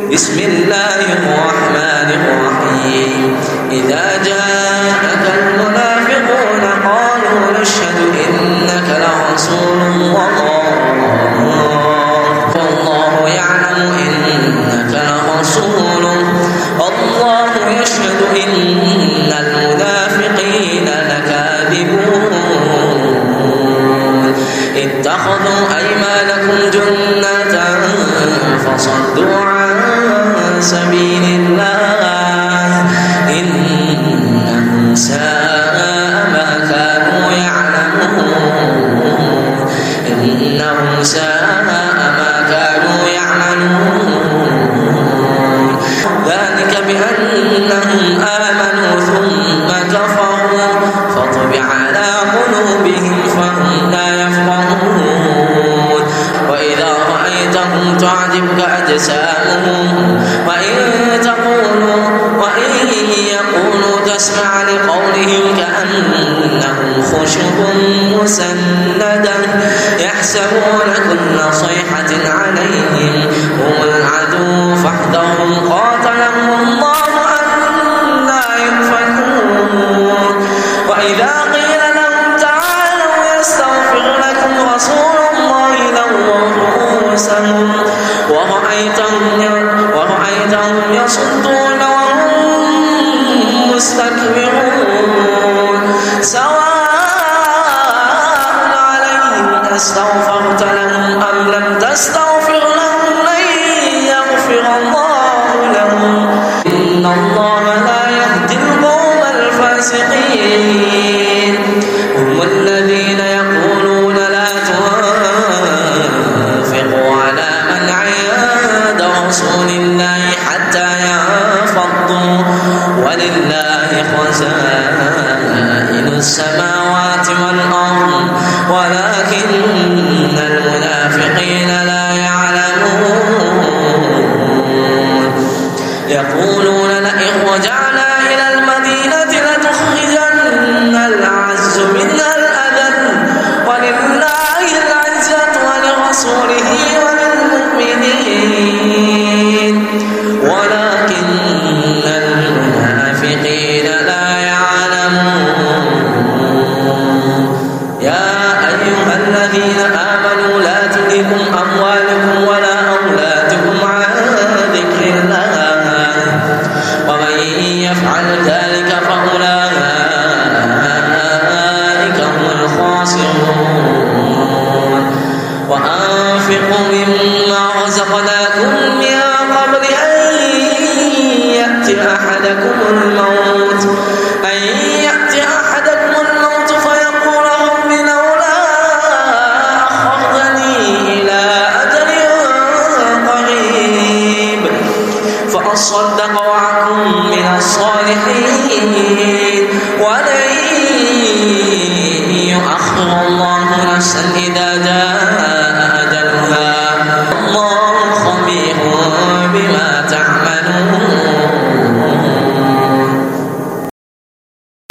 بسم الله الرحمن الرحيم إذا جاءك المنافقون قالوا نشهد إنك لرسول الله والله يعلم إنك لرسوله الله يشهد إن المنافقين لكاذبون اتخذوا أيمانكم جنة فصدوا عن سبيل الله إنهم ساء ما كانوا يعلمون إنهم ساء ما كانوا يعملون ذلك بأنهم آمنوا ثم كفروا فطبع على قلوبهم فهم لا يفقهون وإذا رأيتهم تعجبك أجسامهم وإن يقولوا تسمع لقولهم كأنهم خشب مسندة يحسبون كل صيحة عليهم هم العدو فاحذرهم قاتلهم الله أنى يؤفكون وإذا قيل لهم تعالوا يستغفر لكم رسول الله لووا رؤوسهم ورأيتهم يصدون وهم مستكبرون سواء عليهم أستغفرت لهم أم لم تستغفر لهم لن يغفر الله لهم إن الله لا يهدي القوم الفاسقين هم الذين يقولون لا تنفقوا على من عند رسول الله حتى ينفضوا ولله خزائن السماوات والأرض ولكن المنافقين لا يعلمون يقولون لئن رجعنا إلى المدينة لتخرجن الأعز منها الأذل ولله العزة ولرسوله وللمؤمنين ولكن المنافقين لا يعلمون يا أيها الذين آمنوا لا تلهكم أموالكم ولا أولادكم عن ذكر الله ومن يفعل ذلك فأولئك هم الخاسرون وأنفقوا مما رزقناكم من قبل أن يأتي أحدكم الموت فيقول رب لولا أخرتني إلى أجل قريب فأصدق وأكن من الصالحين ولن يؤخر الله نفسا إذا